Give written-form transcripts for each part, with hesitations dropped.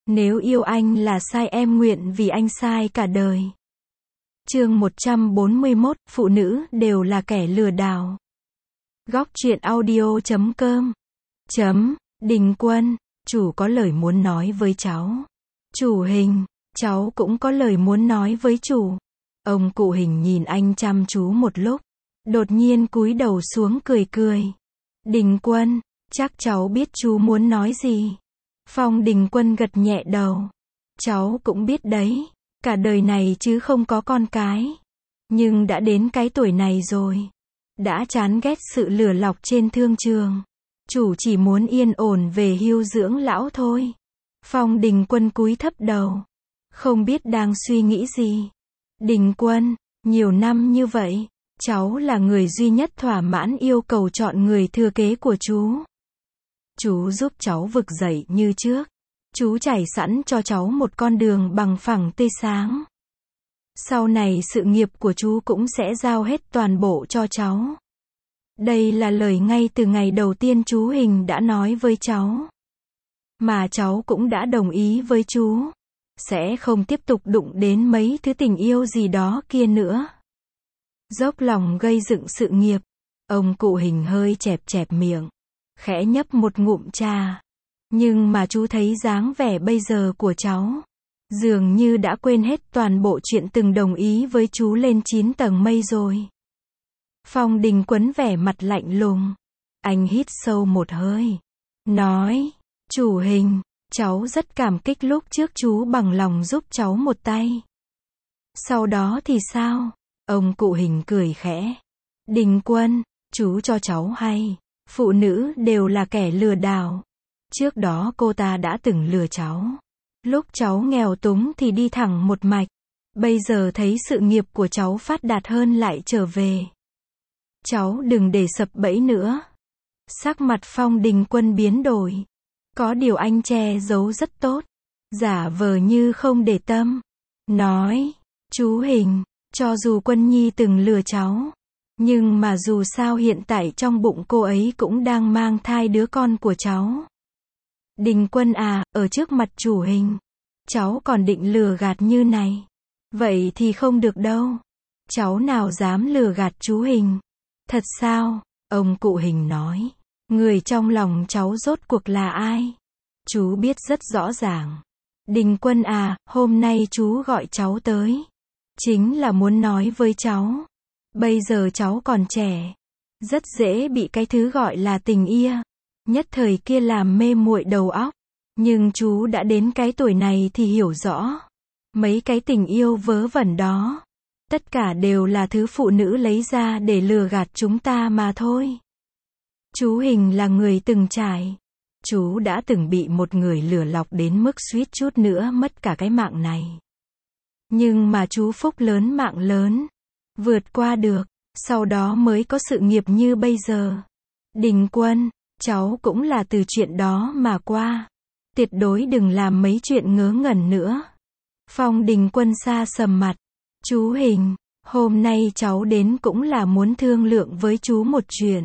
Nếu yêu anh là sai em nguyện vì anh sai cả đời. Chương 141, phụ nữ đều là kẻ lừa đảo. Góc truyện audio.com. Đình Quân, chủ có lời muốn nói với cháu. Chủ Hình, cháu cũng có lời muốn nói với chủ. Ông cụ Hình nhìn anh chăm chú một lúc, đột nhiên cúi đầu xuống cười cười. Đình Quân, chắc cháu biết chú muốn nói gì. Phong Đình Quân gật nhẹ đầu. Cháu cũng biết đấy, cả đời này chứ không có con cái. Nhưng đã đến cái tuổi này rồi. Đã chán ghét sự lừa lọc trên thương trường. Chủ chỉ muốn yên ổn về hưu dưỡng lão thôi. Phong Đình Quân cúi thấp đầu. Không biết đang suy nghĩ gì. Đình Quân, nhiều năm như vậy, cháu là người duy nhất thỏa mãn yêu cầu chọn người thừa kế của chú. Chú giúp cháu vực dậy như trước. Chú trải sẵn cho cháu một con đường bằng phẳng tươi sáng. Sau này sự nghiệp của chú cũng sẽ giao hết toàn bộ cho cháu. Đây là lời ngay từ ngày đầu tiên chú Hình đã nói với cháu. Mà cháu cũng đã đồng ý với chú. Sẽ không tiếp tục đụng đến mấy thứ tình yêu gì đó kia nữa. Dốc lòng gây dựng sự nghiệp. Ông cụ Hình hơi chẹp chẹp miệng. Khẽ nhấp một ngụm trà. Nhưng mà chú thấy dáng vẻ bây giờ của cháu. Dường như đã quên hết toàn bộ chuyện từng đồng ý với chú lên 9 tầng mây rồi. Phong Đình Quân vẻ mặt lạnh lùng. Anh hít sâu một hơi. Nói, chủ Hình, cháu rất cảm kích lúc trước chú bằng lòng giúp cháu một tay. Sau đó thì sao? Ông cụ Hình cười khẽ. Đình Quân, chú cho cháu hay. Phụ nữ đều là kẻ lừa đảo. Trước đó cô ta đã từng lừa cháu. Lúc cháu nghèo túng thì đi thẳng một mạch. Bây giờ thấy sự nghiệp của cháu phát đạt hơn lại trở về. Cháu đừng để sập bẫy nữa. Sắc mặt Phong Đình Quân biến đổi. Có điều anh che giấu rất tốt. Giả vờ như không để tâm. Nói, chú Hình, cho dù Quân Nhi từng lừa cháu. Nhưng mà dù sao hiện tại trong bụng cô ấy cũng đang mang thai đứa con của cháu. Đình Quân à, ở trước mặt chủ Hình. Cháu còn định lừa gạt như này. Vậy thì không được đâu. Cháu nào dám lừa gạt chú Hình. Thật sao? Ông cụ Hình nói. Người trong lòng cháu rốt cuộc là ai? Chú biết rất rõ ràng. Đình Quân à, hôm nay chú gọi cháu tới. Chính là muốn nói với cháu. Bây giờ cháu còn trẻ. Rất dễ bị cái thứ gọi là tình yêu. Nhất thời kia làm mê muội đầu óc. Nhưng chú đã đến cái tuổi này thì hiểu rõ. Mấy cái tình yêu vớ vẩn đó. Tất cả đều là thứ phụ nữ lấy ra để lừa gạt chúng ta mà thôi. Chú Hình là người từng trải. Chú đã từng bị một người lừa lọc đến mức suýt chút nữa mất cả cái mạng này. Nhưng mà chú phúc lớn mạng lớn. Vượt qua được. Sau đó mới có sự nghiệp như bây giờ. Đình Quân, cháu cũng là từ chuyện đó mà qua. Tuyệt đối đừng làm mấy chuyện ngớ ngẩn nữa. Phong Đình Quân xa sầm mặt. Chú Hình, hôm nay cháu đến cũng là muốn thương lượng với chú một chuyện.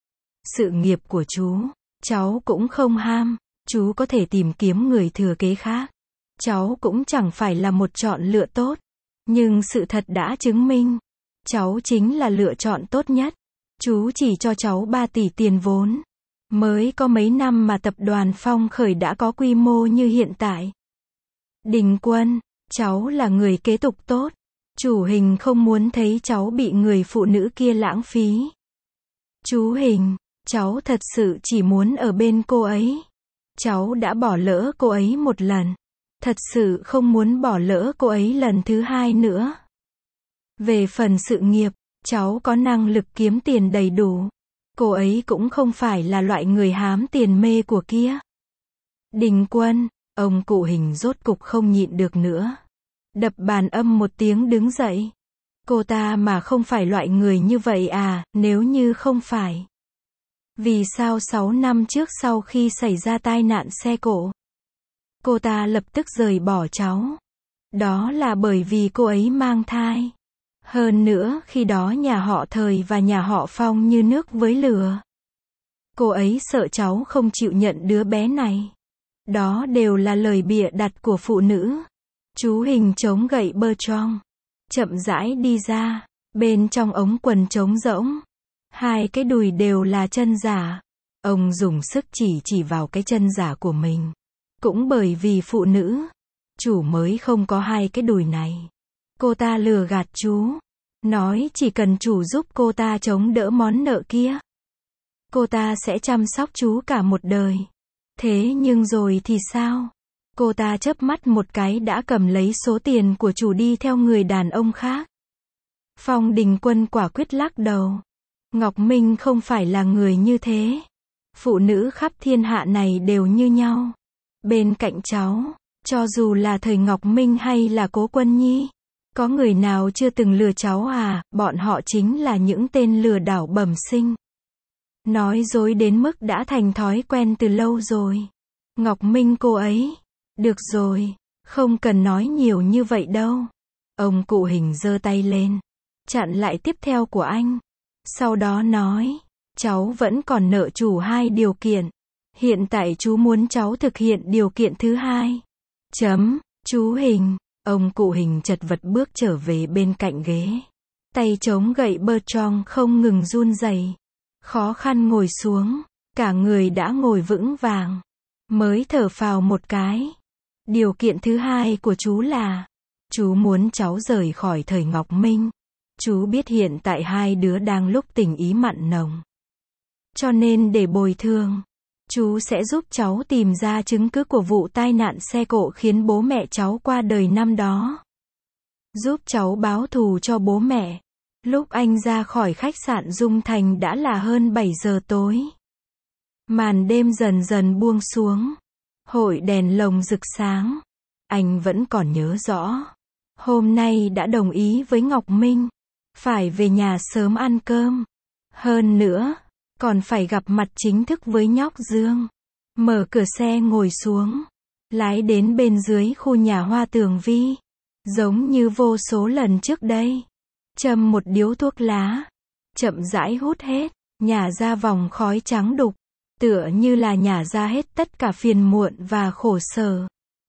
Sự nghiệp của chú, cháu cũng không ham. Chú có thể tìm kiếm người thừa kế khác. Cháu cũng chẳng phải là một chọn lựa tốt. Nhưng sự thật đã chứng minh. Cháu chính là lựa chọn tốt nhất. Chú chỉ cho cháu 3 tỷ tiền vốn. Mới có mấy năm mà tập đoàn Phong Khởi đã có quy mô như hiện tại. Đình Quân, cháu là người kế tục tốt. Chủ Hình không muốn thấy cháu bị người phụ nữ kia lãng phí. Chú Hình, cháu thật sự chỉ muốn ở bên cô ấy. Cháu đã bỏ lỡ cô ấy một lần. Thật sự không muốn bỏ lỡ cô ấy lần thứ hai nữa. Về phần sự nghiệp, cháu có năng lực kiếm tiền đầy đủ. Cô ấy cũng không phải là loại người hám tiền mê của kia. Đình Quân, ông cụ Hình rốt cục không nhịn được nữa. Đập bàn âm một tiếng đứng dậy. Cô ta mà không phải loại người như vậy à, nếu như không phải. Vì sao 6 năm trước sau khi xảy ra tai nạn xe cộ, cô ta lập tức rời bỏ cháu? Đó là bởi vì cô ấy mang thai. Hơn nữa, khi đó nhà họ Thời và nhà họ Phong như nước với lửa. Cô ấy sợ cháu không chịu nhận đứa bé này. Đó đều là lời bịa đặt của phụ nữ. Chú Hình chống gậy Bertrand, chậm rãi đi ra, bên trong ống quần trống rỗng. Hai cái đùi đều là chân giả. Ông dùng sức chỉ vào cái chân giả của mình. Cũng bởi vì phụ nữ, chủ mới không có hai cái đùi này. Cô ta lừa gạt chú. Nói chỉ cần chủ giúp cô ta chống đỡ món nợ kia, cô ta sẽ chăm sóc chú cả một đời. Thế nhưng rồi thì sao? Cô ta chớp mắt một cái đã cầm lấy số tiền của chủ đi theo người đàn ông khác. Phong Đình Quân quả quyết lắc đầu. Ngọc Minh không phải là người như thế. Phụ nữ khắp thiên hạ này đều như nhau. Bên cạnh cháu, cho dù là thời Ngọc Minh hay là Cố Quân Nhi, có người nào chưa từng lừa cháu à? Bọn họ chính là những tên lừa đảo bẩm sinh. Nói dối đến mức đã thành thói quen từ lâu rồi. Ngọc Minh cô ấy. Được rồi, không cần nói nhiều như vậy đâu. Ông cụ Hình giơ tay lên, chặn lại tiếp theo của anh. Sau đó nói, cháu vẫn còn nợ chủ 2 điều kiện. Hiện tại chú muốn cháu thực hiện điều kiện thứ 2. Chú Hình. Ông cụ Hình chật vật bước trở về bên cạnh ghế. Tay chống gậy Bertrand không ngừng run rẩy. Khó khăn ngồi xuống, cả người đã ngồi vững vàng. Mới thở phào một cái. Điều kiện thứ 2 của chú là, chú muốn cháu rời khỏi thời Ngọc Minh. Chú biết hiện tại hai đứa đang lúc tình ý mặn nồng. Cho nên để bồi thường, chú sẽ giúp cháu tìm ra chứng cứ của vụ tai nạn xe cộ khiến bố mẹ cháu qua đời năm đó. Giúp cháu báo thù cho bố mẹ. Lúc anh ra khỏi khách sạn Dung Thành đã là hơn 7 giờ tối. Màn đêm dần dần buông xuống. Hội đèn lồng rực sáng. Anh vẫn còn nhớ rõ. Hôm nay đã đồng ý với Ngọc Minh. Phải về nhà sớm ăn cơm. Hơn nữa, còn phải gặp mặt chính thức với nhóc Dương. Mở cửa xe ngồi xuống. Lái đến bên dưới khu nhà hoa Tường Vi. Giống như vô số lần trước đây. Châm một điếu thuốc lá. Chậm rãi hút hết. Nhả ra vòng khói trắng đục. Tựa như là nhả ra hết tất cả phiền muộn và khổ sở.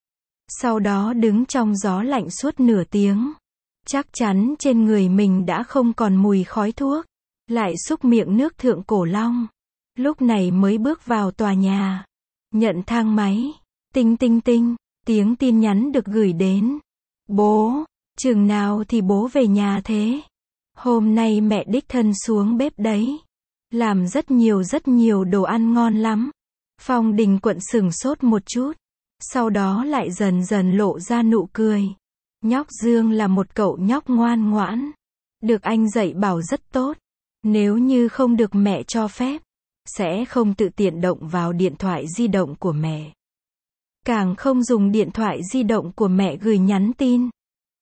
Sau đó đứng trong gió lạnh suốt nửa tiếng. Chắc chắn trên người mình đã không còn mùi khói thuốc. Lại xúc miệng nước Thượng Cổ Long. Lúc này mới bước vào tòa nhà. Nhận thang máy. Tinh tinh tinh. Tiếng tin nhắn được gửi đến. Bố, chừng nào thì bố về nhà thế? Hôm nay mẹ đích thân xuống bếp đấy. Làm rất nhiều đồ ăn ngon lắm. Phong Đình Quận sửng sốt một chút. Sau đó lại dần dần lộ ra nụ cười. Nhóc Dương là một cậu nhóc ngoan ngoãn. Được anh dạy bảo rất tốt. Nếu như không được mẹ cho phép, sẽ không tự tiện động vào điện thoại di động của mẹ. Càng không dùng điện thoại di động của mẹ gửi nhắn tin.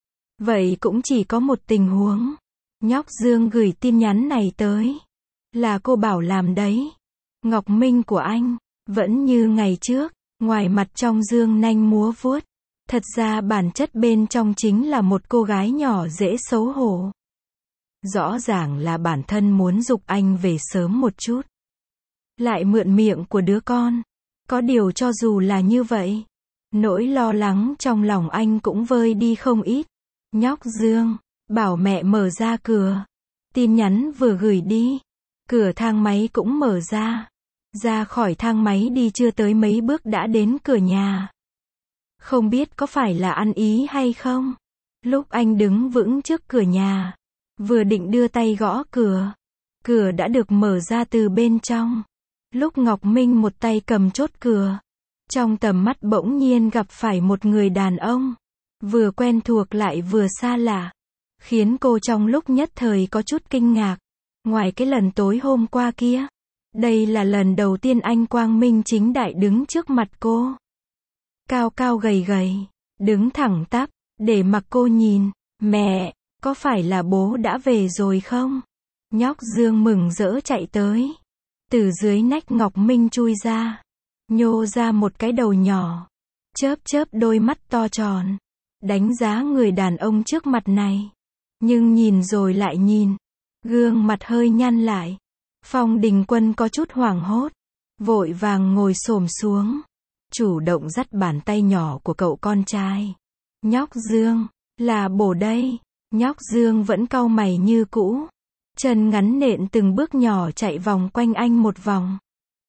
Vậy cũng chỉ có một tình huống. Nhóc Dương gửi tin nhắn này tới. Là cô bảo làm đấy. Ngọc Minh của anh, vẫn như ngày trước, ngoài mặt trong dương nanh múa vuốt. Thật ra bản chất bên trong chính là một cô gái nhỏ dễ xấu hổ. Rõ ràng là bản thân muốn giục anh về sớm một chút. Lại mượn miệng của đứa con. Có điều cho dù là như vậy, nỗi lo lắng trong lòng anh cũng vơi đi không ít. Nhóc Dương, bảo mẹ mở ra cửa. Tin nhắn vừa gửi đi. Cửa thang máy cũng mở ra. Ra khỏi thang máy đi chưa tới mấy bước đã đến cửa nhà. Không biết có phải là ăn ý hay không? Lúc anh đứng vững trước cửa nhà, vừa định đưa tay gõ cửa. Cửa đã được mở ra từ bên trong. Lúc Ngọc Minh một tay cầm chốt cửa. Trong tầm mắt bỗng nhiên gặp phải một người đàn ông. Vừa quen thuộc lại vừa xa lạ. Khiến cô trong lúc nhất thời có chút kinh ngạc. Ngoài cái lần tối hôm qua kia, đây là lần đầu tiên anh quang minh chính đại đứng trước mặt cô. Cao cao gầy gầy, đứng thẳng tắp, để mặc cô nhìn. Mẹ, có phải là bố đã về rồi không? Nhóc Dương mừng rỡ chạy tới. Từ dưới nách Ngọc Minh chui ra. Nhô ra một cái đầu nhỏ. Chớp chớp đôi mắt to tròn. Đánh giá người đàn ông trước mặt này. Nhưng nhìn rồi lại nhìn. Gương mặt hơi nhăn lại. Phong Đình Quân có chút hoảng hốt. Vội vàng ngồi xổm xuống. chủ động dắt bàn tay nhỏ của cậu con trai. Nhóc Dương, là bố đây. Nhóc Dương vẫn cau mày như cũ. Chân ngắn nện từng bước nhỏ chạy vòng quanh anh một vòng.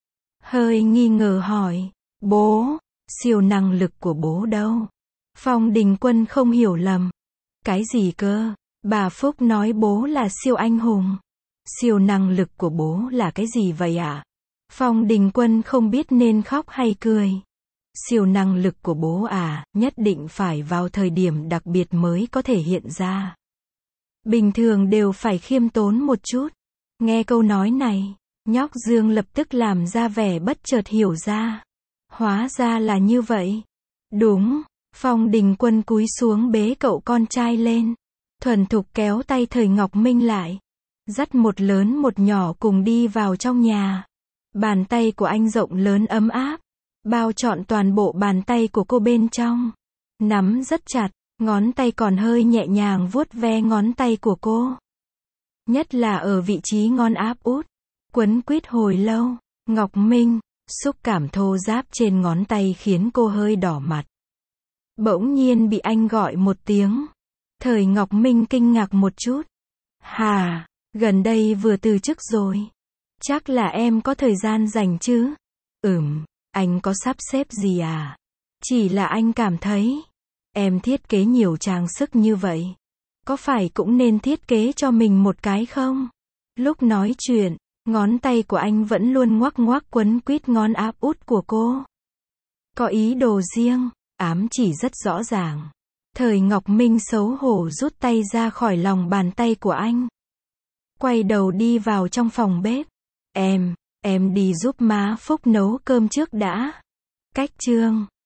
Hơi nghi ngờ hỏi, bố, siêu năng lực của bố đâu? Phong Đình Quân không hiểu lầm. Cái gì cơ? Bà Phúc nói bố là siêu anh hùng. Siêu năng lực của bố là cái gì vậy ạ? Phong Đình Quân không biết nên khóc hay cười. Siêu năng lực của bố à, nhất định phải vào thời điểm đặc biệt mới có thể hiện ra. Bình thường đều phải khiêm tốn một chút. Nghe câu nói này, nhóc Dương lập tức làm ra vẻ bất chợt hiểu ra. Hóa ra là như vậy. Đúng, Phong Đình Quân cúi xuống bế cậu con trai lên. Thuần thục kéo tay Thời Ngọc Minh lại. Dắt một lớn một nhỏ cùng đi vào trong nhà. Bàn tay của anh rộng lớn ấm áp. Bao trọn toàn bộ bàn tay của cô bên trong. Nắm rất chặt, ngón tay còn hơi nhẹ nhàng vuốt ve ngón tay của cô. Nhất là ở vị trí ngón áp út. Quấn quýt hồi lâu. Ngọc Minh, xúc cảm thô ráp trên ngón tay khiến cô hơi đỏ mặt. Bỗng nhiên bị anh gọi một tiếng. Thời Ngọc Minh kinh ngạc một chút. Hà, gần đây vừa từ chức rồi. Chắc là em có thời gian rảnh chứ? Anh có sắp xếp gì à? Chỉ là anh cảm thấy, em thiết kế nhiều trang sức như vậy. Có phải cũng nên thiết kế cho mình một cái không? Lúc nói chuyện, ngón tay của anh vẫn luôn ngoắc ngoắc quấn quýt ngón áp út của cô. Có ý đồ riêng, ám chỉ rất rõ ràng. Thời Ngọc Minh xấu hổ rút tay ra khỏi lòng bàn tay của anh. Quay đầu đi vào trong phòng bếp. Em đi giúp má Phúc nấu cơm trước đã. Cách chương